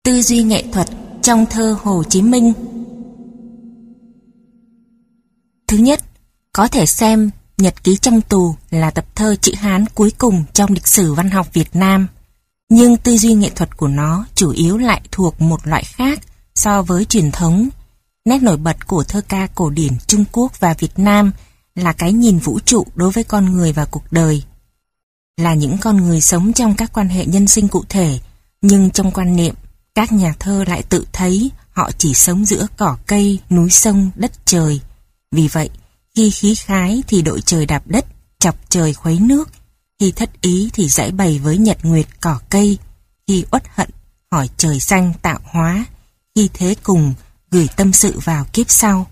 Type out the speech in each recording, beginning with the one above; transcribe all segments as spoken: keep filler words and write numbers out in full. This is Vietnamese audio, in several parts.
Tư duy nghệ thuật trong thơ Hồ Chí Minh. Thứ nhất, có thể xem Nhật ký trong tù là tập thơ chữ Hán cuối cùng trong lịch sử văn học Việt Nam, nhưng tư duy nghệ thuật của nó chủ yếu lại thuộc một loại khác so với truyền thống. Nét nổi bật của thơ ca cổ điển Trung Quốc và Việt Nam là cái nhìn vũ trụ đối với con người và cuộc đời. Là những con người sống trong các quan hệ nhân sinh cụ thể, nhưng trong quan niệm, các nhà thơ lại tự thấy họ chỉ sống giữa cỏ cây, núi sông, đất trời. Vì vậy, khi khí khái thì đội trời đạp đất, chọc trời khuấy nước. Khi thất ý thì giải bày với nhật nguyệt cỏ cây. Khi uất hận, hỏi trời xanh tạo hóa. Khi thế cùng, gửi tâm sự vào kiếp sau.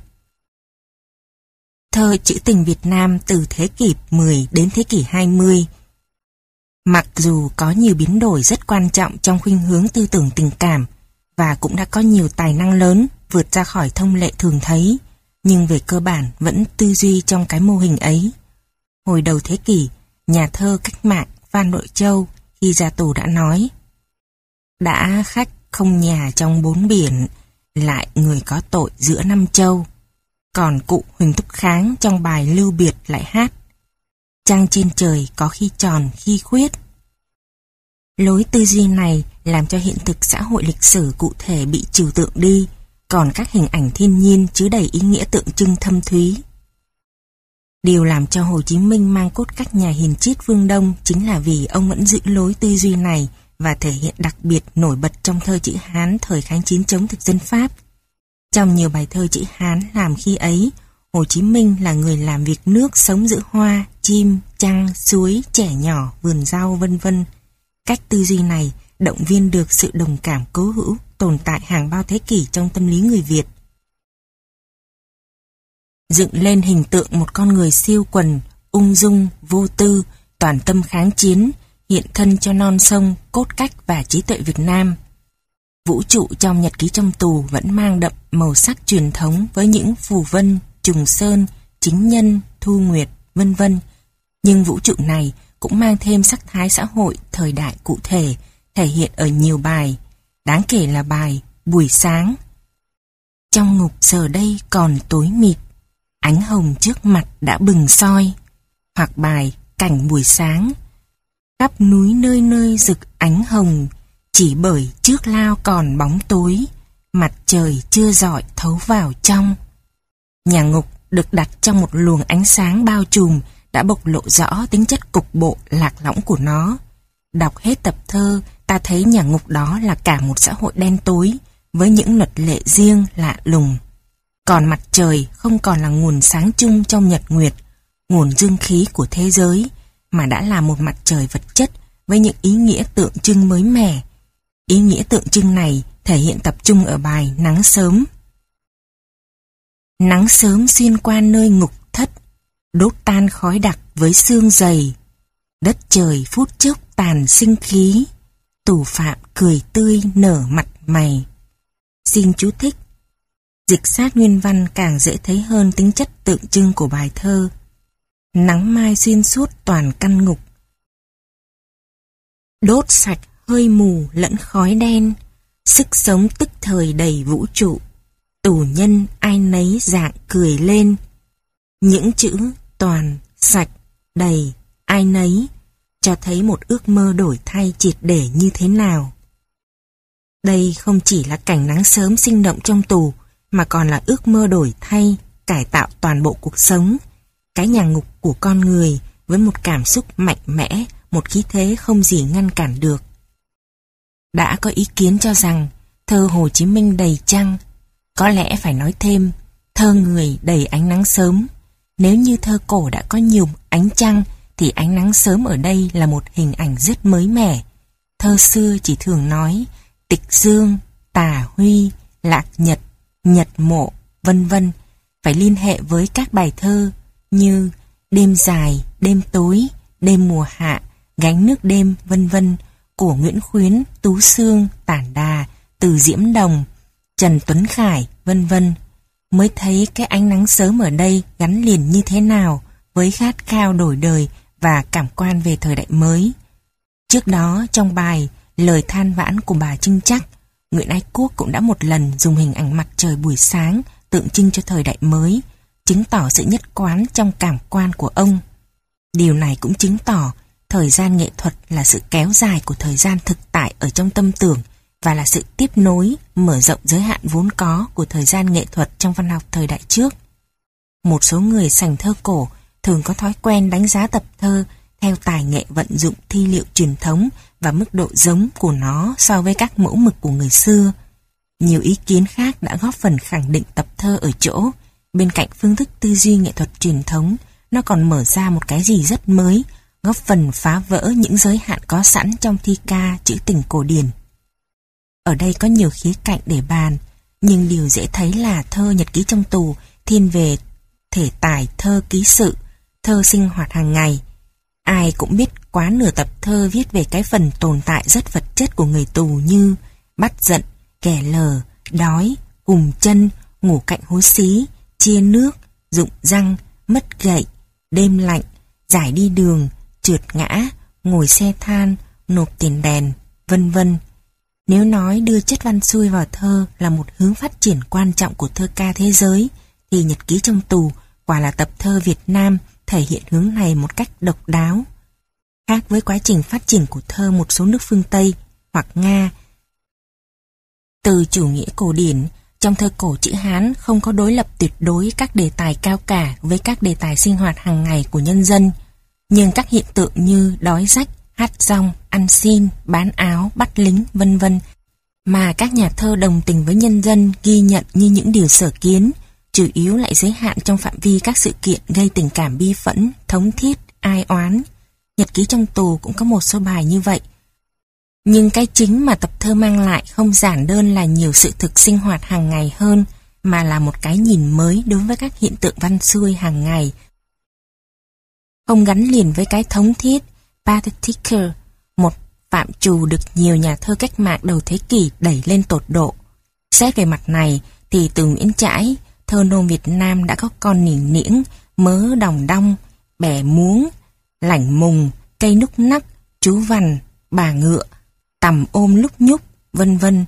Thơ trữ tình Việt Nam từ thế kỷ mười đến thế kỷ hai mươi, mặc dù có nhiều biến đổi rất quan trọng trong khuynh hướng tư tưởng tình cảm và cũng đã có nhiều tài năng lớn vượt ra khỏi thông lệ thường thấy, nhưng về cơ bản vẫn tư duy trong cái mô hình ấy. Hồi đầu thế kỷ, nhà thơ cách mạng Phan Bội Châu khi ra tù đã nói: đã khách không nhà trong bốn biển, lại người có tội giữa năm châu. Còn cụ Huỳnh Thúc Kháng trong bài Lưu Biệt lại hát: trăng trên trời có khi tròn khi khuyết. Lối tư duy này làm cho hiện thực xã hội lịch sử cụ thể bị trừu tượng đi, còn các hình ảnh thiên nhiên chứa đầy ý nghĩa tượng trưng thâm thúy. Điều làm cho Hồ Chí Minh mang cốt cách nhà hiền triết phương Đông chính là vì ông vẫn giữ lối tư duy này và thể hiện đặc biệt nổi bật trong thơ chữ Hán thời kháng chiến chống thực dân Pháp. Trong nhiều bài thơ chữ Hán làm khi ấy, Hồ Chí Minh là người làm việc nước sống giữa hoa, chim, trăng, suối, trẻ nhỏ, vườn rau vân vân. Cách tư duy này động viên được sự đồng cảm cố hữu tồn tại hàng bao thế kỷ trong tâm lý người Việt. Dựng lên hình tượng một con người siêu quần, ung dung, vô tư, toàn tâm kháng chiến, hiện thân cho non sông, cốt cách và trí tuệ Việt Nam. Vũ trụ trong Nhật ký trong tù vẫn mang đậm màu sắc truyền thống với những phù vân, trùng sơn, chính nhân, thu nguyệt, vân vân. Nhưng vũ trụ này cũng mang thêm sắc thái xã hội thời đại cụ thể, thể hiện ở nhiều bài, đáng kể là bài Buổi Sáng. Trong ngục giờ đây còn tối mịt, ánh hồng trước mặt đã bừng soi. Hoặc bài Cảnh Buổi Sáng, khắp núi nơi nơi rực ánh hồng, chỉ bởi trước lao còn bóng tối, mặt trời chưa rọi thấu vào trong. Nhà ngục được đặt trong một luồng ánh sáng bao trùm đã bộc lộ rõ tính chất cục bộ lạc lõng của nó. Đọc hết tập thơ, ta thấy nhà ngục đó là cả một xã hội đen tối, với những luật lệ riêng lạ lùng. Còn mặt trời không còn là nguồn sáng chung trong nhật nguyệt, nguồn dương khí của thế giới, mà đã là một mặt trời vật chất với những ý nghĩa tượng trưng mới mẻ. Ý nghĩa tượng trưng này thể hiện tập trung ở bài Nắng Sớm. Nắng sớm xuyên qua nơi ngục thất, đốt tan khói đặc với sương dày. Đất trời phút chốc tàn sinh khí, tù phạm cười tươi nở mặt mày. Xin chú thích. Dịch sát nguyên văn càng dễ thấy hơn tính chất tượng trưng của bài thơ. Nắng mai xuyên suốt toàn căn ngục, đốt sạch hơi mù lẫn khói đen, sức sống tức thời đầy vũ trụ. Tù nhân ai nấy dạng cười lên. Những chữ toàn, sạch, đầy, ai nấy cho thấy một ước mơ đổi thay triệt để như thế nào. Đây không chỉ là cảnh nắng sớm sinh động trong tù, mà còn là ước mơ đổi thay, cải tạo toàn bộ cuộc sống. Cái nhà ngục của con người với một cảm xúc mạnh mẽ, một khí thế không gì ngăn cản được. Đã có ý kiến cho rằng thơ Hồ Chí Minh đầy trăng, có lẽ phải nói thêm thơ người đầy ánh nắng sớm. Nếu như thơ cổ đã có nhiều ánh trăng thì ánh nắng sớm ở đây là một hình ảnh rất mới mẻ. Thơ xưa chỉ thường nói tịch dương, tà huy, lạc nhật, nhật mộ, vân vân, phải liên hệ với các bài thơ như Đêm dài, đêm tối, đêm mùa hạ, Gánh nước đêm, vân vân của Nguyễn Khuyến, Tú Sương, Tản Đà, Từ Diễm Đồng, Trần Tuấn Khải, vân vân, mới thấy cái ánh nắng sớm ở đây gắn liền như thế nào với khát khao đổi đời và cảm quan về thời đại mới. Trước đó trong bài Lời than vãn của bà Trưng Trắc, Nguyễn Ái Quốc cũng đã một lần dùng hình ảnh mặt trời buổi sáng tượng trưng cho thời đại mới, chứng tỏ sự nhất quán trong cảm quan của ông. Điều này cũng chứng tỏ thời gian nghệ thuật là sự kéo dài của thời gian thực tại ở trong tâm tưởng và là sự tiếp nối, mở rộng giới hạn vốn có của thời gian nghệ thuật trong văn học thời đại trước. Một số người sành thơ cổ thường có thói quen đánh giá tập thơ theo tài nghệ vận dụng thi liệu truyền thống và mức độ giống của nó so với các mẫu mực của người xưa. Nhiều ý kiến khác đã góp phần khẳng định tập thơ ở chỗ, bên cạnh phương thức tư duy nghệ thuật truyền thống, nó còn mở ra một cái gì rất mới, góp phần phá vỡ những giới hạn có sẵn trong thi ca trữ tình cổ điển. Ở đây có nhiều khía cạnh để bàn, nhưng điều dễ thấy là thơ nhật ký trong tù thiên về thể tài thơ ký sự, thơ sinh hoạt hàng ngày. Ai cũng biết quá nửa tập thơ viết về cái phần tồn tại rất vật chất của người tù như bắt giận, ghẻ lờ, đói, cùm chân, ngủ cạnh hối xí, chia nước, rụng răng, mất gậy, đêm lạnh, giải đi đường, trượt ngã, ngồi xe than, nộp tiền đèn, vân vân. Nếu nói đưa chất văn xuôi vào thơ là một hướng phát triển quan trọng của thơ ca thế giới, thì nhật ký trong tù quả là tập thơ Việt Nam thể hiện hướng này một cách độc đáo. Khác với quá trình phát triển của thơ một số nước phương Tây hoặc Nga, từ chủ nghĩa cổ điển, trong thơ cổ chữ Hán không có đối lập tuyệt đối các đề tài cao cả với các đề tài sinh hoạt hàng ngày của nhân dân, nhưng các hiện tượng như đói rách, hát rong, ăn xin, bán áo, bắt lính, vân vân mà các nhà thơ đồng tình với nhân dân ghi nhận như những điều sở kiến, chủ yếu lại giới hạn trong phạm vi các sự kiện gây tình cảm bi phẫn, thống thiết, ai oán. Nhật ký trong tù cũng có một số bài như vậy. Nhưng cái chính mà tập thơ mang lại không giản đơn là nhiều sự thực sinh hoạt hàng ngày hơn, mà là một cái nhìn mới đối với các hiện tượng văn xuôi hàng ngày. Không gắn liền với cái thống thiết, pathetiker, một phạm trù được nhiều nhà thơ cách mạng đầu thế kỷ đẩy lên tột độ. Xét về mặt này thì từ Nguyễn Trãi, thơ nôm Việt Nam đã có con nỉng niễng, mớ đồng đong, bẻ muống, lảnh mùng, cây núc nắc, chú vằn, bà ngựa, tằm ôm lúc nhúc, vân vân,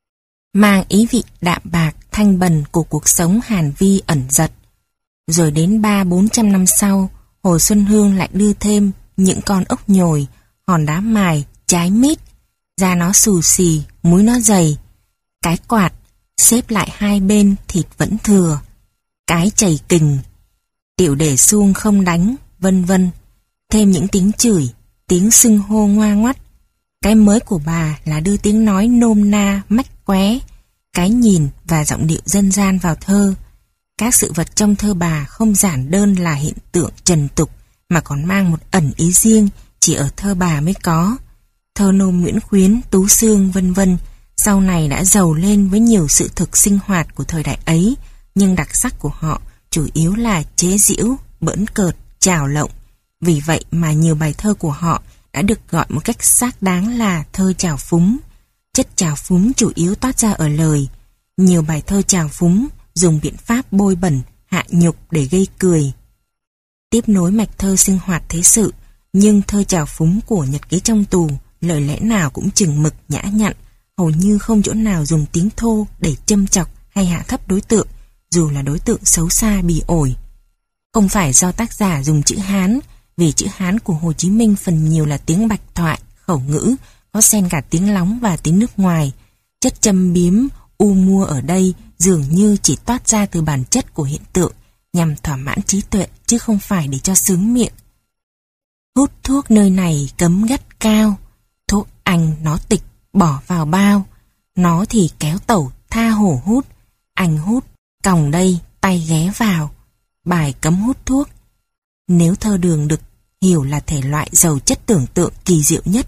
mang ý vị đạm bạc, thanh bần của cuộc sống hàn vi ẩn dật. Rồi đến ba bốn trăm năm sau, Hồ Xuân Hương lại đưa thêm những con ốc nhồi, hòn đá mài, trái mít, da nó xù xì, múi nó dày, cái quạt, xếp lại hai bên thịt vẫn thừa, cái chày kình, tiểu để suông không đánh, vân vân. Thêm những tiếng chửi, tiếng xưng hô ngoa ngoắt. Cái mới của bà là đưa tiếng nói nôm na, mách qué, cái nhìn và giọng điệu dân gian vào thơ. Các sự vật trong thơ bà không giản đơn là hiện tượng trần tục, mà còn mang một ẩn ý riêng chỉ ở thơ bà mới có. Thơ nôm Nguyễn Khuyến, Tú Xương, vân vân sau này đã giàu lên với nhiều sự thực sinh hoạt của thời đại ấy, nhưng đặc sắc của họ chủ yếu là chế giễu, bỡn cợt, trào lộng. Vì vậy mà nhiều bài thơ của họ đã được gọi một cách xác đáng là thơ trào phúng. Chất trào phúng chủ yếu toát ra ở lời. Nhiều bài thơ trào phúng dùng biện pháp bôi bẩn, hạ nhục để gây cười. Tiếp nối mạch thơ sinh hoạt thế sự, nhưng thơ trào phúng của nhật ký trong tù, lời lẽ nào cũng chừng mực nhã nhặn, hầu như không chỗ nào dùng tiếng thô để châm chọc hay hạ thấp đối tượng, dù là đối tượng xấu xa bỉ ổi. Không phải do tác giả dùng chữ Hán, vì chữ Hán của Hồ Chí Minh phần nhiều là tiếng bạch thoại, khẩu ngữ, có xen cả tiếng lóng và tiếng nước ngoài. Chất châm biếm, u mua ở đây dường như chỉ toát ra từ bản chất của hiện tượng, nhằm thỏa mãn trí tuệ chứ không phải để cho sướng miệng. Hút thuốc nơi này cấm gắt cao, thuốc anh nó tịch bỏ vào bao, nó thì kéo tẩu tha hổ hút, anh hút, còng đây tay ghé vào. Bài cấm hút thuốc. Nếu thơ đường được hiểu là thể loại giàu chất tưởng tượng kỳ diệu nhất,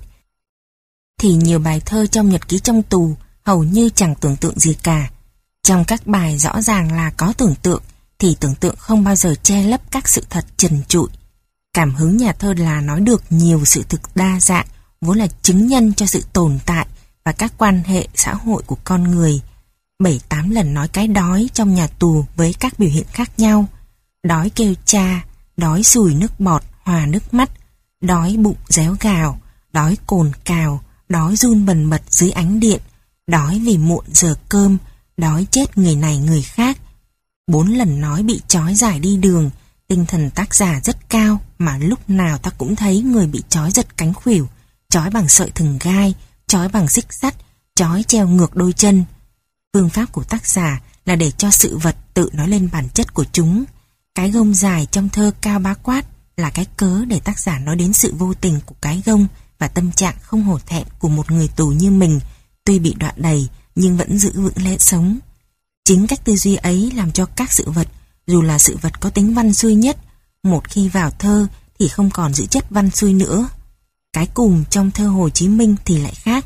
thì nhiều bài thơ trong nhật ký trong tù hầu như chẳng tưởng tượng gì cả. Trong các bài rõ ràng là có tưởng tượng, thì tưởng tượng không bao giờ che lấp các sự thật trần trụi. Cảm hứng nhà thơ là nói được nhiều sự thực đa dạng, vốn là chứng nhân cho sự tồn tại và các quan hệ xã hội của con người. Bảy tám lần nói cái đói trong nhà tù với các biểu hiện khác nhau. Đói kêu cha, đói sùi nước bọt hòa nước mắt, đói bụng réo gào, đói cồn cào, đói run bần bật dưới ánh điện, đói vì muộn giờ cơm, đói chết người này người khác. Bốn lần nói bị trói giải đi đường, tinh thần tác giả rất cao mà lúc nào ta cũng thấy người bị trói giật cánh khuỷu, trói bằng sợi thừng gai, trói bằng xích sắt, trói treo ngược đôi chân. Phương pháp của tác giả là để cho sự vật tự nói lên bản chất của chúng. Cái gông dài trong thơ Cao Bá Quát là cái cớ để tác giả nói đến sự vô tình của cái gông và tâm trạng không hổ thẹn của một người tù như mình, tuy bị đọa đầy nhưng vẫn giữ vững lẽ sống. Chính cách tư duy ấy làm cho các sự vật, dù là sự vật có tính văn xuôi nhất, một khi vào thơ thì không còn giữ chất văn xuôi nữa. Cái cùm trong thơ Hồ Chí Minh thì lại khác.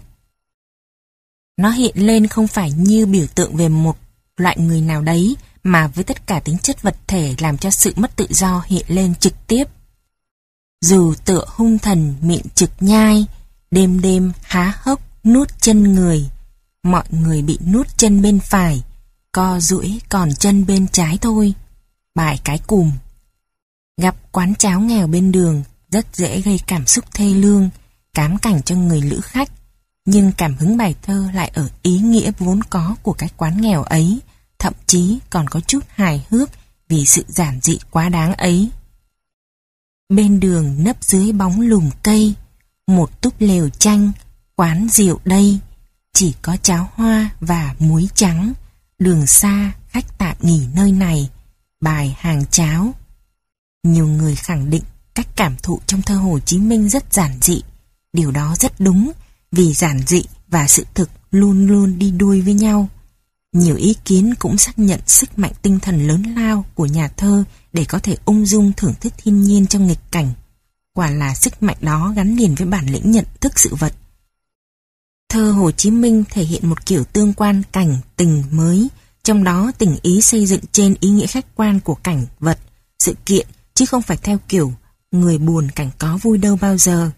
Nó hiện lên không phải như biểu tượng về một loại người nào đấy, mà với tất cả tính chất vật thể làm cho sự mất tự do hiện lên trực tiếp. Dù tựa hung thần miệng trực nhai, đêm đêm há hốc nuốt chân người, mọi người bị nuốt chân bên phải, co duỗi còn chân bên trái thôi. Bài cái cùm. Gặp quán cháo nghèo bên đường rất dễ gây cảm xúc thê lương, cám cảnh cho người lữ khách, nhưng cảm hứng bài thơ lại ở ý nghĩa vốn có của cái quán nghèo ấy, thậm chí còn có chút hài hước vì sự giản dị quá đáng ấy. Bên đường nấp dưới bóng lùm cây, một túp lều chanh, quán rượu đây, chỉ có cháo hoa và muối trắng, đường xa khách tạm nghỉ nơi này. Bài hàng cháo. Nhiều người khẳng định cách cảm thụ trong thơ Hồ Chí Minh rất giản dị. Điều đó rất đúng, vì giản dị và sự thực luôn luôn đi đuôi với nhau. Nhiều ý kiến cũng xác nhận sức mạnh tinh thần lớn lao của nhà thơ để có thể ung dung thưởng thức thiên nhiên trong nghịch cảnh. Quả là sức mạnh đó gắn liền với bản lĩnh nhận thức sự vật. Thơ Hồ Chí Minh thể hiện một kiểu tương quan cảnh tình mới, trong đó tình ý xây dựng trên ý nghĩa khách quan của cảnh vật, sự kiện, chứ không phải theo kiểu người buồn cảnh có vui đâu bao giờ.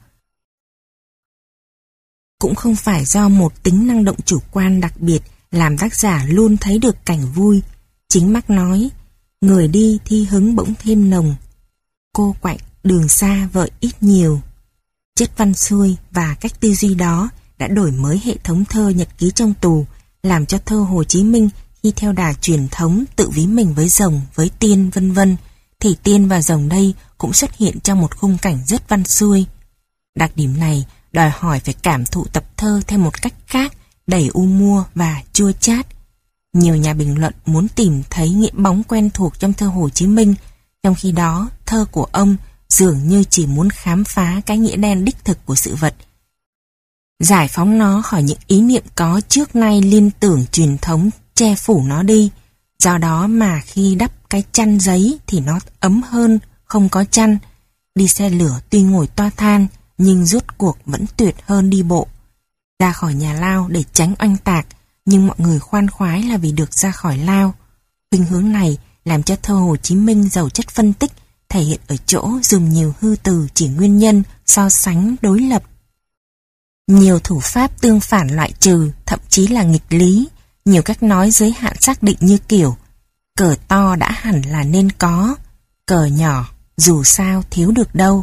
Cũng không phải do một tính năng động chủ quan đặc biệt làm tác giả luôn thấy được cảnh vui. Chính Mác nói, người đi thi hứng bỗng thêm nồng, cô quạnh đường xa vợi ít nhiều. Chất văn xuôi và cách tư duy đó đã đổi mới hệ thống thơ nhật ký trong tù, làm cho thơ Hồ Chí Minh khi theo đà truyền thống tự ví mình với rồng, với tiên vân vân, thì tiên và rồng đây cũng xuất hiện trong một khung cảnh rất văn xuôi. Đặc điểm này đòi hỏi phải cảm thụ tập thơ theo một cách khác, đầy u mua và chua chát. Nhiều nhà bình luận muốn tìm thấy nghĩa bóng quen thuộc trong thơ Hồ Chí Minh, trong khi đó thơ của ông dường như chỉ muốn khám phá cái nghĩa đen đích thực của sự vật, giải phóng nó khỏi những ý niệm có trước nay liên tưởng truyền thống che phủ nó đi. Do đó mà khi đắp cái chăn giấy thì nó ấm hơn không có chăn. Đi xe lửa tuy ngồi toa than nhưng rốt cuộc vẫn tuyệt hơn đi bộ. Ra khỏi nhà lao để tránh oanh tạc, nhưng mọi người khoan khoái là vì được ra khỏi lao. Khuynh hướng này làm cho thơ Hồ Chí Minh giàu chất phân tích, thể hiện ở chỗ dùng nhiều hư từ chỉ nguyên nhân, so sánh, đối lập. Nhiều thủ pháp tương phản loại trừ, thậm chí là nghịch lý. Nhiều cách nói giới hạn xác định như kiểu cờ to đã hẳn là nên có, cờ nhỏ dù sao thiếu được đâu.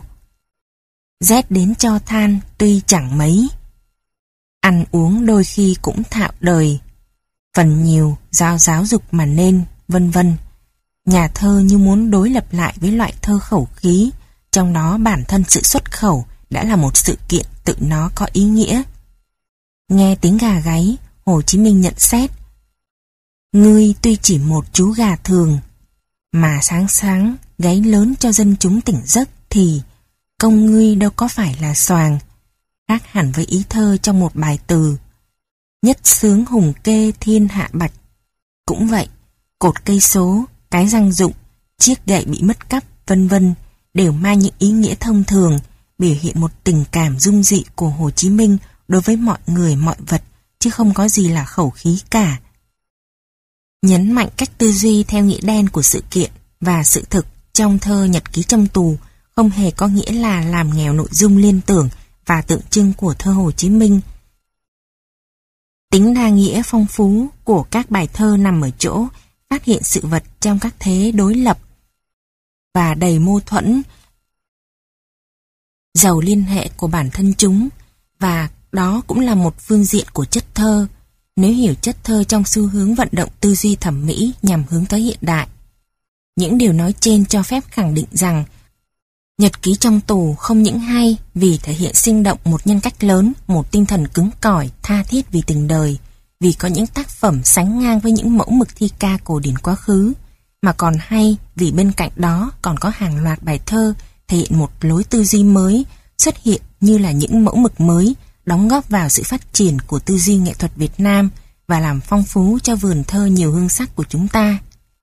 Rét đến cho than tuy chẳng mấy, ăn uống đôi khi cũng thạo đời, phần nhiều do giáo dục mà nên, vân vân. Nhà thơ như muốn đối lập lại với loại thơ khẩu khí, trong đó bản thân sự xuất khẩu đã là một sự kiện tự nó có ý nghĩa. Nghe tiếng gà gáy, Hồ Chí Minh nhận xét: ngươi tuy chỉ một chú gà thường, mà sáng sáng gáy lớn cho dân chúng tỉnh giấc thì công ngươi đâu có phải là xoàng. Khác hẳn với ý thơ trong một bài từ: nhất sướng hùng kê thiên hạ bạch. Cũng vậy, cột cây số, cái răng dụng, chiếc gậy bị mất cắp, vân vân đều mang những ý nghĩa thông thường, biểu hiện một tình cảm dung dị của Hồ Chí Minh đối với mọi người mọi vật, chứ không có gì là khẩu khí cả. Nhấn mạnh cách tư duy theo nghĩa đen của sự kiện và sự thực trong thơ Nhật ký trong tù không hề có nghĩa là làm nghèo nội dung liên tưởng và tượng trưng của thơ Hồ Chí Minh. Tính đa nghĩa phong phú của các bài thơ nằm ở chỗ phát hiện sự vật trong các thế đối lập và đầy mâu thuẫn, giàu liên hệ của bản thân chúng, và đó cũng là một phương diện của chất thơ. nếu hiểu chất thơ trong xu hướng vận động tư duy thẩm mỹ nhằm hướng tới hiện đại. Những điều nói trên cho phép khẳng định rằng nhật ký trong tù không những hay vì thể hiện sinh động một nhân cách lớn, một tinh thần cứng cỏi, tha thiết vì tình đời, vì có những tác phẩm sánh ngang với những mẫu mực thi ca cổ điển quá khứ, mà còn hay vì bên cạnh đó còn có hàng loạt bài thơ thể hiện một lối tư duy mới, xuất hiện như là những mẫu mực mới, đóng góp vào sự phát triển của tư duy nghệ thuật Việt Nam và làm phong phú cho vườn thơ nhiều hương sắc của chúng ta.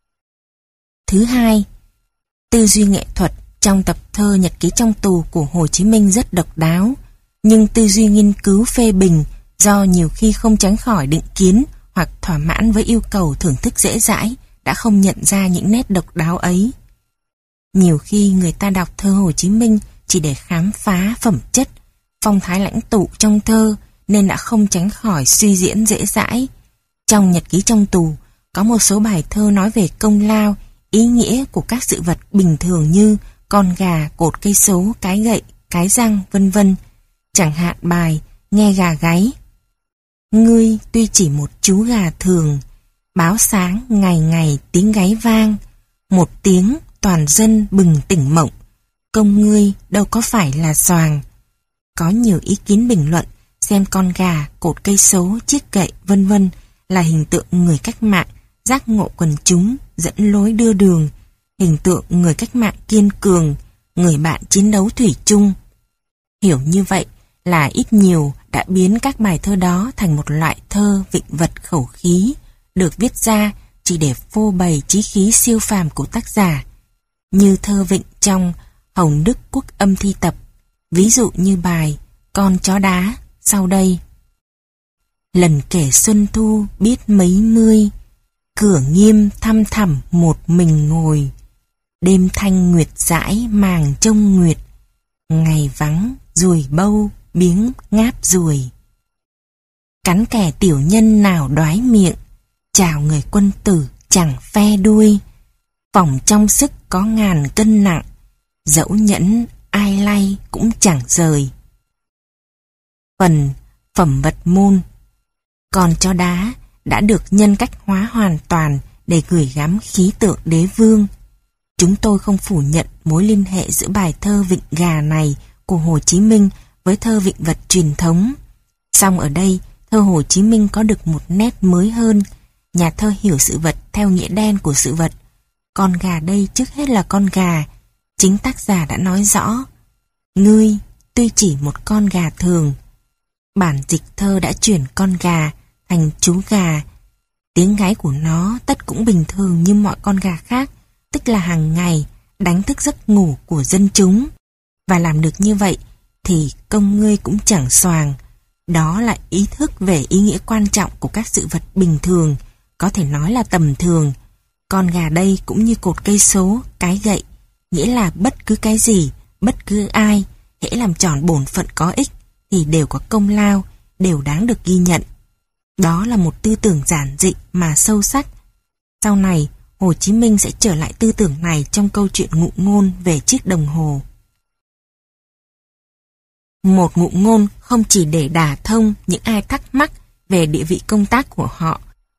Thứ hai, tư duy nghệ thuật trong tập thơ Nhật ký trong tù của Hồ Chí Minh rất độc đáo, nhưng tư duy nghiên cứu phê bình do nhiều khi không tránh khỏi định kiến hoặc thỏa mãn với yêu cầu thưởng thức dễ dãi đã không nhận ra những nét độc đáo ấy. Nhiều khi người ta đọc thơ Hồ Chí Minh chỉ để khám phá phẩm chất, phong thái lãnh tụ trong thơ nên đã không tránh khỏi suy diễn dễ dãi. Trong Nhật ký trong tù có một số bài thơ nói về công lao, ý nghĩa của các sự vật bình thường như con gà, cột cây số, cái gậy, cái răng, vân vân. Chẳng hạn bài Nghe gà gáy. Ngươi tuy chỉ một chú gà thường, báo sáng ngày ngày tiếng gáy vang, một tiếng toàn dân bừng tỉnh mộng, công ngươi đâu có phải là xoàng. Có nhiều ý kiến bình luận xem con gà, cột cây số, chiếc gậy, vân vân là hình tượng người cách mạng, giác ngộ quần chúng, dẫn lối đưa đường, hình tượng người cách mạng kiên cường, người bạn chiến đấu thủy chung. Hiểu như vậy là ít nhiều đã biến các bài thơ đó thành một loại thơ vịnh vật khẩu khí, được viết ra chỉ để phô bày chí khí siêu phàm của tác giả, như thơ vịnh trong Hồng Đức Quốc Âm Thi Tập, ví dụ như bài Con chó đá sau đây. Lần kể xuân thu biết mấy mươi, cửa nghiêm thăm thẳm một mình ngồi, đêm thanh nguyệt dãi màng trông nguyệt, ngày vắng ruồi bâu biếng ngáp ruồi. Cắn kẻ tiểu nhân nào đoái miệng, chào người quân tử chẳng phe đuôi, phòng trong sức có ngàn cân nặng, dẫu nhẫn ai lay cũng chẳng rời. Phần phẩm vật môn. Con chó đá đã được nhân cách hóa hoàn toàn để gửi gắm khí tượng đế vương. Chúng tôi không phủ nhận mối liên hệ giữa bài thơ Vịnh Gà này của Hồ Chí Minh với thơ vịnh vật truyền thống. Song ở đây, thơ Hồ Chí Minh có được một nét mới hơn. Nhà thơ hiểu sự vật theo nghĩa đen của sự vật. Con gà đây trước hết là con gà. Chính tác giả đã nói rõ. Ngươi tuy chỉ một con gà thường. Bản dịch thơ đã chuyển con gà thành chú gà. Tiếng gáy của nó tất cũng bình thường như mọi con gà khác, tức là hàng ngày đánh thức giấc ngủ của dân chúng. Và làm được như vậy thì công ngươi cũng chẳng xoàng. Đó là ý thức về ý nghĩa quan trọng của các sự vật bình thường, có thể nói là tầm thường. Con gà đây cũng như cột cây số, cái gậy, nghĩa là bất cứ cái gì, bất cứ ai, hễ làm tròn bổn phận có ích thì đều có công lao, đều đáng được ghi nhận. Đó là một tư tưởng giản dị mà sâu sắc. Sau này, Hồ Chí Minh sẽ trở lại tư tưởng này trong câu chuyện ngụ ngôn về chiếc đồng hồ. Một ngụ ngôn không chỉ để đả thông những ai thắc mắc về địa vị công tác của họ,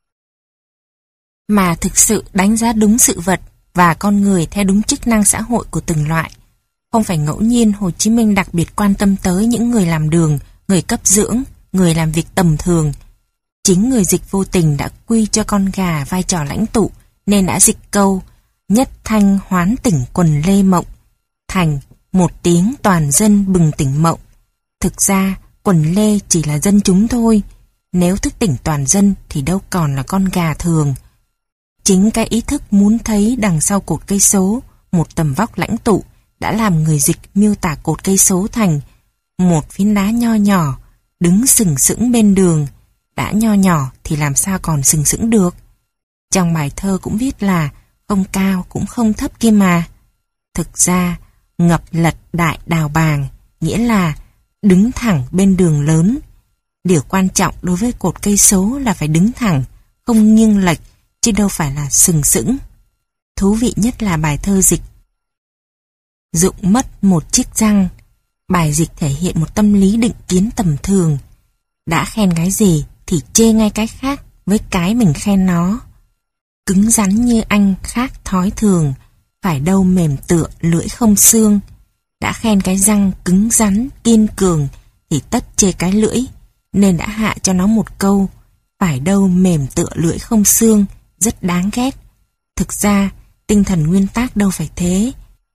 mà thực sự đánh giá đúng sự vật và con người theo đúng chức năng xã hội của từng loại. Không phải ngẫu nhiên Hồ Chí Minh đặc biệt quan tâm tới những người làm đường, người cấp dưỡng, người làm việc tầm thường. Chính người dịch vô tình đã quy cho con gà vai trò lãnh tụ, nên đã dịch câu nhất thanh hoán tỉnh quần lê mộng thành một tiếng toàn dân bừng tỉnh mộng. Thực ra quần lê chỉ là dân chúng thôi, nếu thức tỉnh toàn dân thì đâu còn là con gà thường. Chính cái ý thức muốn thấy đằng sau cột cây số một tầm vóc lãnh tụ đã làm người dịch miêu tả cột cây số thành một phiến đá nho nhỏ đứng sừng sững bên đường. Đã nho nhỏ thì làm sao còn sừng sững được. Trong bài thơ cũng viết là không cao cũng không thấp kia mà. Thực ra ngập lật đại đào bàng nghĩa là đứng thẳng bên đường lớn. Điều quan trọng đối với cột cây số là phải đứng thẳng, không nghiêng lệch, chứ đâu phải là sừng sững. Thú vị nhất là bài thơ dịch Dụng mất một chiếc răng. Bài dịch thể hiện một tâm lý định kiến tầm thường. Đã khen cái gì thì chê ngay cái khác với cái mình khen nó. Cứng rắn như anh khác thói thường, phải đâu mềm tựa lưỡi không xương. Đã khen cái răng cứng rắn, kiên cường thì tất chê cái lưỡi, nên đã hạ cho nó một câu, phải đâu mềm tựa lưỡi không xương, rất đáng ghét. Thực ra, tinh thần nguyên tác đâu phải thế.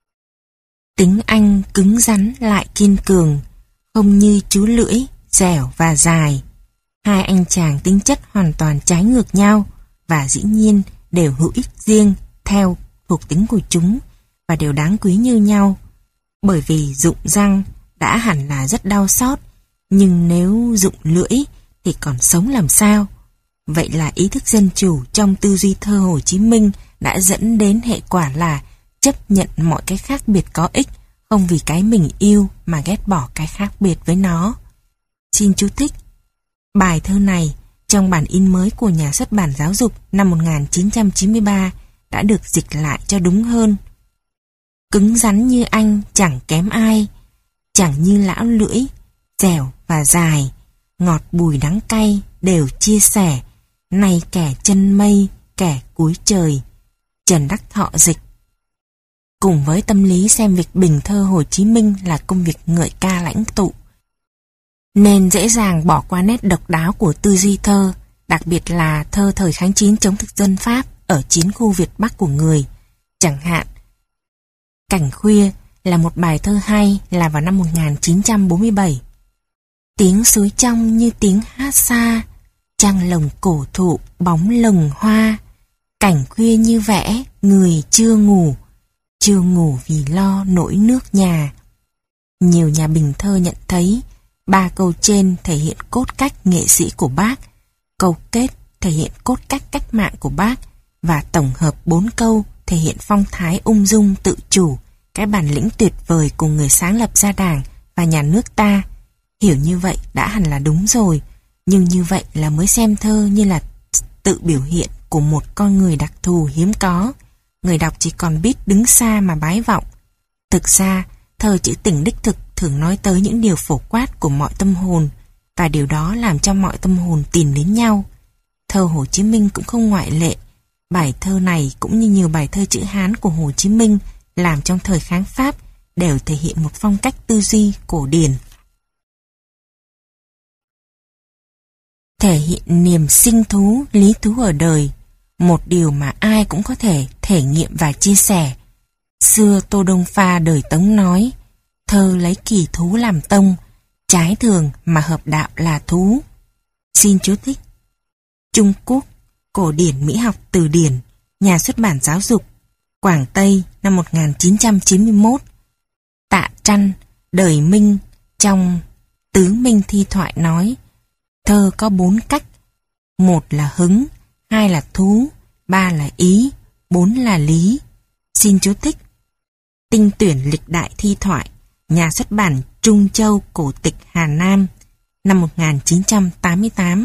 Tính anh cứng rắn lại kiên cường, không như chú lưỡi, dẻo và dài. Hai anh chàng tính chất hoàn toàn trái ngược nhau, và dĩ nhiên đều hữu ích riêng theo thuộc tính của chúng, và đều đáng quý như nhau. Bởi vì dụng răng đã hẳn là rất đau xót, nhưng nếu dụng lưỡi thì còn sống làm sao? Vậy là ý thức dân chủ trong tư duy thơ Hồ Chí Minh đã dẫn đến hệ quả là chấp nhận mọi cái khác biệt có ích, không vì cái mình yêu mà ghét bỏ cái khác biệt với nó. Xin chú thích. Bài thơ này trong bản in mới của Nhà xuất bản Giáo dục năm một nghìn chín trăm chín mươi ba đã được dịch lại cho đúng hơn. Cứng rắn như anh chẳng kém ai, chẳng như lão lưỡi, dẻo và dài, ngọt bùi đắng cay đều chia sẻ, này kẻ chân mây, kẻ cuối trời. Trần Đắc Thọ dịch. Cùng với tâm lý xem việc bình thơ Hồ Chí Minh là công việc ngợi ca lãnh tụ, nên dễ dàng bỏ qua nét độc đáo của tư duy thơ, đặc biệt là thơ thời kháng chiến chống thực dân Pháp ở chiến khu Việt Bắc của người. Chẳng hạn, Cảnh Khuya là một bài thơ hay là vào năm một nghìn chín trăm bốn mươi bảy. Tiếng suối trong như tiếng hát xa, trăng lồng cổ thụ bóng lồng hoa. Cảnh khuya như vẽ, người chưa ngủ, chưa ngủ vì lo nỗi nước nhà. Nhiều nhà bình thơ nhận thấy ba câu trên thể hiện cốt cách nghệ sĩ của bác, câu kết thể hiện cốt cách cách mạng của bác, và tổng hợp bốn câu thể hiện phong thái ung dung tự chủ, cái bản lĩnh tuyệt vời của người sáng lập ra Đảng và nhà nước ta. Hiểu như vậy đã hẳn là đúng rồi, nhưng như vậy là mới xem thơ như là tự biểu hiện của một con người đặc thù hiếm có. Người đọc chỉ còn biết đứng xa mà bái vọng. Thực ra, thơ trữ tình đích thực thường nói tới những điều phổ quát của mọi tâm hồn, và điều đó làm cho mọi tâm hồn tìm đến nhau. Thơ Hồ Chí Minh cũng không ngoại lệ. Bài thơ này cũng như nhiều bài thơ chữ Hán của Hồ Chí Minh làm trong thời kháng Pháp đều thể hiện một phong cách tư duy cổ điển. Thể hiện niềm sinh thú, lý thú ở đời, một điều mà ai cũng có thể thể nghiệm và chia sẻ. Xưa Tô Đông Pha đời Tống nói, thơ lấy kỳ thú làm tông, trái thường mà hợp đạo là thú. Xin chú thích. Trung Quốc, Cổ điển Mỹ học từ điển, Nhà xuất bản Giáo dục, Quảng Tây năm một nghìn chín trăm chín mươi mốt. Tạ Trăn, đời Minh trong Tứ Minh Thi Thoại nói, thơ có bốn cách. Một là hứng, hai là thú, ba là ý, bốn là lý. Xin chú thích. Tinh tuyển lịch đại thi thoại, Nhà xuất bản Trung Châu Cổ tịch Hà Nam, năm một nghìn chín trăm tám mươi tám.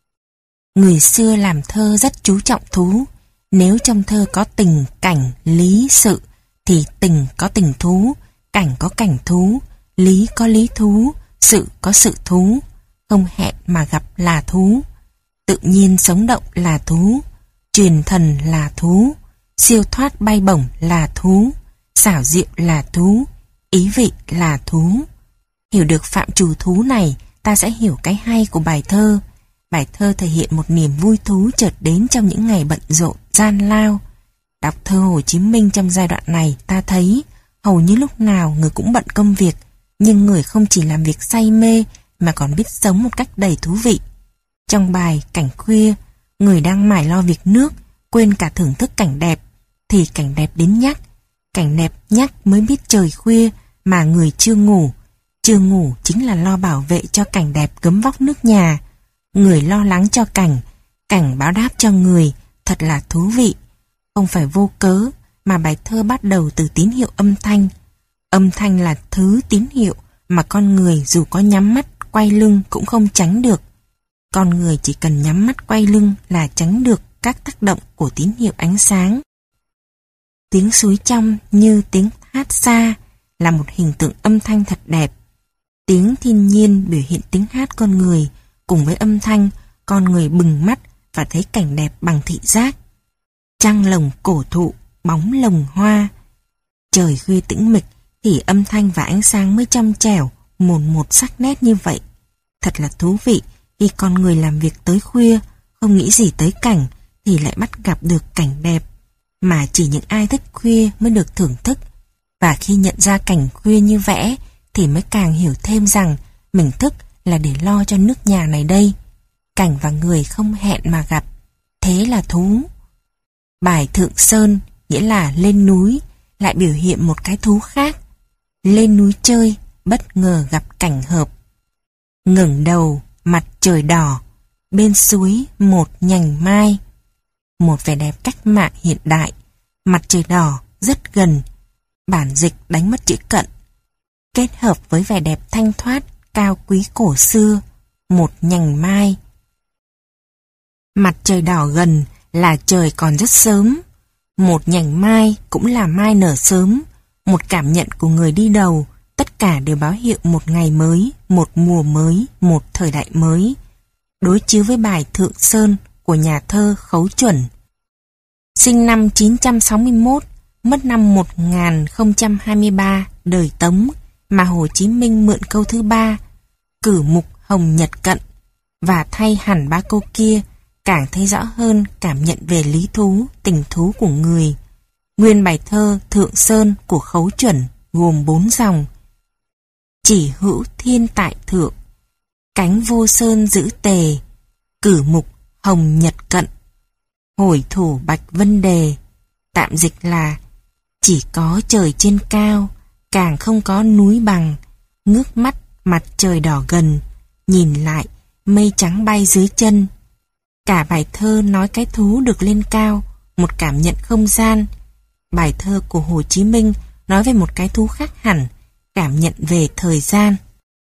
Người xưa làm thơ rất chú trọng thú. Nếu trong thơ có tình, cảnh, lý, sự, thì tình có tình thú, cảnh có cảnh thú, lý có lý thú, sự có sự thú. Không hẹn mà gặp là thú, tự nhiên sống động là thú, truyền thần là thú, siêu thoát bay bổng là thú, xảo diệu là thú, ý vị là thú. Hiểu được phạm trù thú này, ta sẽ hiểu cái hay của bài thơ. Bài thơ thể hiện một niềm vui thú chợt đến trong những ngày bận rộn, gian lao. Đọc thơ Hồ Chí Minh trong giai đoạn này, ta thấy hầu như lúc nào người cũng bận công việc, nhưng người không chỉ làm việc say mê mà còn biết sống một cách đầy thú vị. Trong bài Cảnh Khuya, người đang mải lo việc nước, quên cả thưởng thức cảnh đẹp, thì cảnh đẹp đến nhắc. Cảnh đẹp nhắc mới biết trời khuya mà người chưa ngủ. Chưa ngủ chính là lo bảo vệ cho cảnh đẹp gấm vóc nước nhà. Người lo lắng cho cảnh, cảnh báo đáp cho người, thật là thú vị. Không phải vô cớ mà bài thơ bắt đầu từ tín hiệu âm thanh. Âm thanh là thứ tín hiệu mà con người dù có nhắm mắt quay lưng cũng không tránh được. Con người chỉ cần nhắm mắt quay lưng là tránh được các tác động của tín hiệu ánh sáng. Tiếng suối trong như tiếng hát xa là một hình tượng âm thanh thật đẹp. Tiếng thiên nhiên biểu hiện tiếng hát con người cùng với âm thanh con người bừng mắt và thấy cảnh đẹp bằng thị giác. Trăng lồng cổ thụ, bóng lồng hoa. Trời khuya tĩnh mịch thì âm thanh và ánh sáng mới trong trẻo, mồn một sắc nét như vậy. Thật là thú vị khi con người làm việc tới khuya, không nghĩ gì tới cảnh thì lại bắt gặp được cảnh đẹp, mà chỉ những ai thức khuya mới được thưởng thức. Và khi nhận ra cảnh khuya như vẽ thì mới càng hiểu thêm rằng mình thức là để lo cho nước nhà này đây. Cảnh và người không hẹn mà gặp, thế là thú. Bài Thượng Sơn nghĩa là lên núi lại biểu hiện một cái thú khác. Lên núi chơi, bất ngờ gặp cảnh hợp. Ngẩng đầu, mặt trời đỏ, bên suối một nhành mai. Một vẻ đẹp cách mạng hiện đại, mặt trời đỏ rất gần. Bản dịch đánh mất chữ cận, kết hợp với vẻ đẹp thanh thoát, cao quý cổ xưa, một nhành mai. Mặt trời đỏ gần là trời còn rất sớm. Một nhành mai cũng là mai nở sớm. Một cảm nhận của người đi đầu, tất cả đều báo hiệu một ngày mới, một mùa mới, một thời đại mới. Đối chiếu với bài Thượng Sơn của nhà thơ Khấu Chuẩn. Sinh năm chín trăm sáu mươi mốt, mất năm một nghìn không trăm hai mươi ba, đời Tống, mà Hồ Chí Minh mượn câu thứ ba, cử mục hồng nhật cận, và thay hẳn ba câu kia, càng thấy rõ hơn cảm nhận về lý thú, tình thú của người. Nguyên bài thơ Thượng Sơn của Khấu Chuẩn gồm bốn dòng. Chỉ hữu thiên tại thượng, cánh vô sơn giữ tề, cử mục hồng nhật cận, hồi thủ bạch vân đề. Tạm dịch là chỉ có trời trên cao, càng không có núi bằng. Ngước mắt mặt trời đỏ gần, nhìn lại mây trắng bay dưới chân. Cả bài thơ nói cái thú được lên cao, một cảm nhận không gian. Bài thơ của Hồ Chí Minh nói về một cái thú khác hẳn, cảm nhận về thời gian.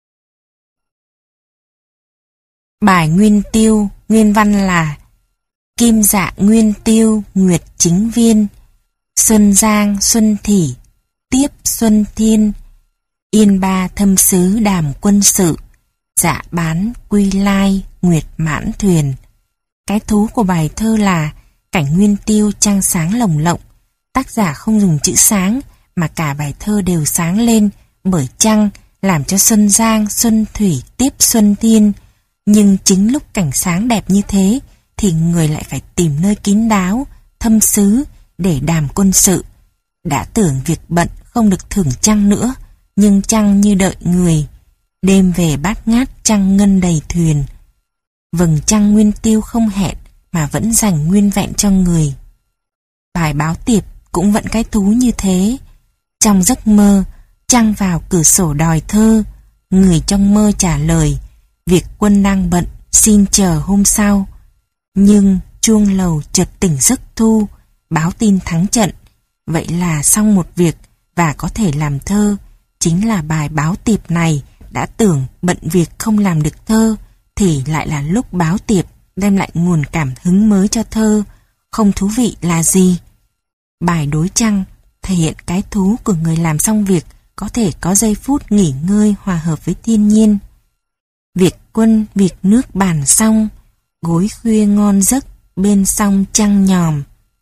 Bài Nguyên Tiêu, nguyên văn là kim dạ nguyên tiêu nguyệt chính viên, xuân giang xuân thỉ, tiếp xuân thiên, yên ba thâm sứ đàm quân sự, dạ bán quy lai nguyệt mãn thuyền. Cái thú của bài thơ là cảnh nguyên tiêu trăng sáng lồng lộng. Tác giả không dùng chữ sáng mà cả bài thơ đều sáng lên bởi trăng làm cho xuân giang, xuân thủy tiếp xuân thiên. Nhưng chính lúc cảnh sáng đẹp như thế thì người lại phải tìm nơi kín đáo, thâm sứ để đàm quân sự. Đã tưởng việc bận không được thưởng trăng nữa, nhưng trăng như đợi người. Đêm về bát ngát trăng ngân đầy thuyền. Vầng trăng nguyên tiêu không hẹn mà vẫn dành nguyên vẹn cho người. Bài Báo Tiệp cũng vẫn cái thú như thế. Trong giấc mơ, trăng vào cửa sổ đòi thơ. Người trong mơ trả lời, việc quân đang bận, xin chờ hôm sau. Nhưng chuông lầu chợt tỉnh giấc thu, báo tin thắng trận. Vậy là xong một việc và có thể làm thơ. Chính là bài Báo Tiệp này đã tưởng bận việc không làm được thơ, thì lại là lúc báo tiệp đem lại nguồn cảm hứng mới cho thơ. Không thú vị là gì? Bài Đối Trăng thể hiện cái thú của người làm xong việc có thể có giây phút nghỉ ngơi hòa hợp với thiên nhiên. Việc quân việc nước bàn xong, gối khuya ngon giấc bên sông trăng nhòm.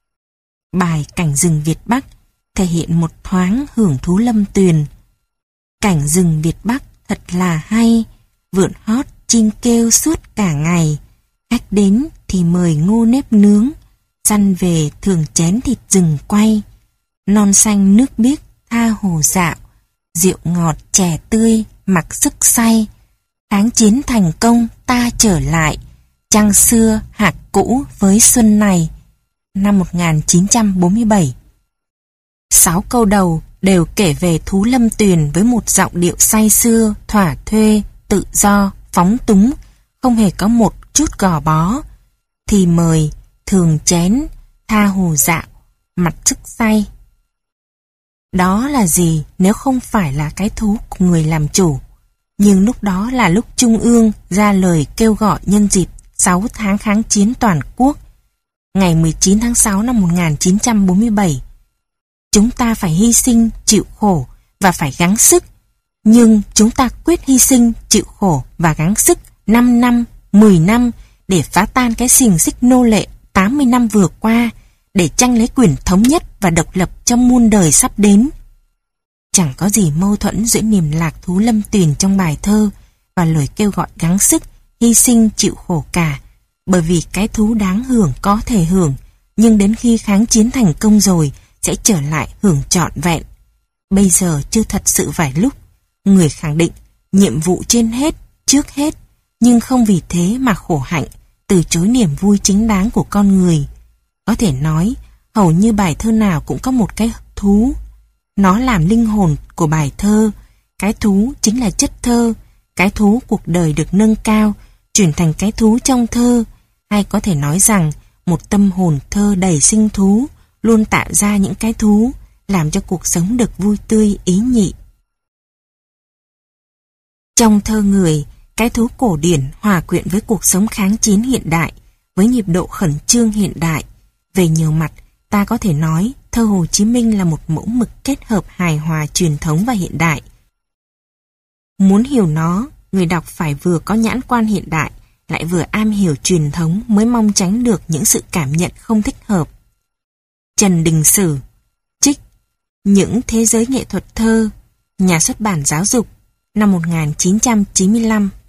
Bài Cảnh rừng Việt Bắc thể hiện một thoáng hưởng thú lâm tuyền. Cảnh rừng Việt Bắc thật là hay, vượn hót chim kêu suốt cả ngày. Khách đến thì mời ngô nếp nướng, săn về thường chén thịt rừng quay. Non xanh nước biếc tha hồ dạo, rượu ngọt chè tươi mặc sức say. Kháng chiến thành công ta trở lại, trăng xưa hạc cũ với xuân này. Năm một nghìn chín trăm bốn mươi bảy. Sáu câu đầu đều kể về thú lâm tuyền với một giọng điệu say sưa, thỏa thuê, tự do, phóng túng, không hề có một chút gò bó. Thì mời, thường chén, tha hồ dạo, mặt sức say. Đó là gì nếu không phải là cái thú của người làm chủ? Nhưng lúc đó là lúc Trung ương ra lời kêu gọi nhân dịp sáu tháng kháng chiến toàn quốc. Ngày mười chín tháng sáu năm một nghìn chín trăm bốn mươi bảy. Chúng ta phải hy sinh, chịu khổ và phải gắng sức. Nhưng chúng ta quyết hy sinh, chịu khổ và gắng sức năm năm, mười năm để phá tan cái xiềng xích nô lệ tám mươi năm vừa qua, để tranh lấy quyền thống nhất và độc lập trong muôn đời sắp đến. Chẳng có gì mâu thuẫn giữa niềm lạc thú Lâm Tuyền trong bài thơ và lời kêu gọi gắng sức, hy sinh chịu khổ cả, bởi vì cái thú đáng hưởng có thể hưởng, nhưng đến khi kháng chiến thành công rồi sẽ trở lại hưởng trọn vẹn. Bây giờ chưa thật sự vài lúc, người khẳng định nhiệm vụ trên hết, trước hết, nhưng không vì thế mà khổ hạnh, từ chối niềm vui chính đáng của con người. Có thể nói, hầu như bài thơ nào cũng có một cái thú. Nó làm linh hồn của bài thơ. Cái thú chính là chất thơ. Cái thú cuộc đời được nâng cao, chuyển thành cái thú trong thơ. Hay có thể nói rằng, một tâm hồn thơ đầy sinh thú, luôn tạo ra những cái thú, làm cho cuộc sống được vui tươi ý nhị. Trong thơ người, cái thú cổ điển hòa quyện với cuộc sống kháng chiến hiện đại, với nhịp độ khẩn trương hiện đại. Về nhiều mặt, ta có thể nói thơ Hồ Chí Minh là một mẫu mực kết hợp hài hòa truyền thống và hiện đại. Muốn hiểu nó, người đọc phải vừa có nhãn quan hiện đại, lại vừa am hiểu truyền thống mới mong tránh được những sự cảm nhận không thích hợp. Trần Đình Sử, trích Những thế giới nghệ thuật thơ, Nhà xuất bản Giáo dục, năm một nghìn chín trăm chín mươi lăm.